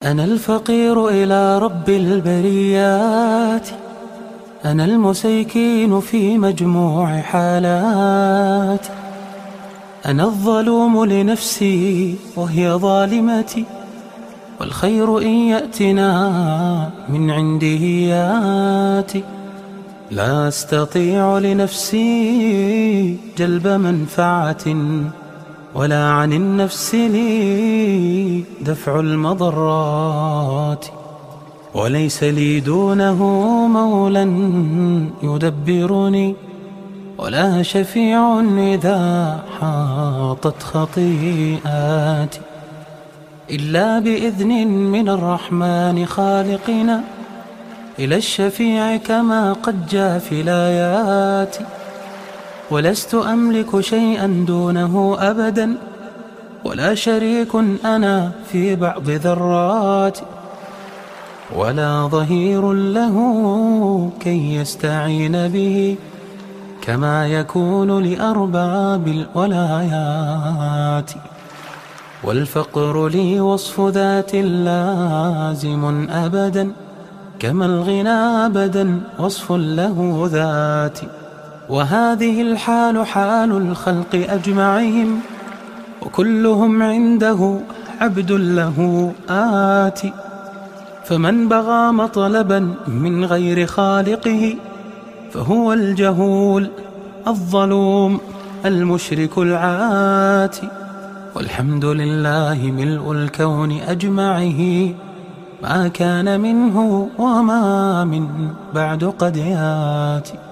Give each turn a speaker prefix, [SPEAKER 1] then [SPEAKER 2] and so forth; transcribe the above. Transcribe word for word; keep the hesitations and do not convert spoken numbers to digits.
[SPEAKER 1] أنا الفقير إلى رب البريات، أنا المسيكين في مجموع حالاتي، أنا الظلوم لنفسي وهي ظالمتي، والخير إن يأتنا من عنده ياتي. لا أستطيع لنفسي جلب منفعة، ولا عن النفس لي دفع المضرات، وليس لي دونه مولى يدبرني، ولا شفيع إذا حاطت خطيئاتي، إلا بإذن من الرحمن خالقنا إلى الشفيع كما قد جاء في الآيات. ولست أملك شيئا دونه أبدا، ولا شريك أنا في بعض ذراتي، ولا ظهير له كي يستعين به كما يكون لأرباب الولايات. والفقر لي وصف ذات لازم أبدا، كما الغنى أبدا وصف له ذاتي. وهذه الحال حال الخلق أجمعهم، وكلهم عنده عبد له آتي. فمن بغى مطلبا من غير خالقه فهو الجهول الظلوم المشرك العاتي. والحمد لله ملء الكون أجمعه، ما كان منه وما من بعد قد ياتي.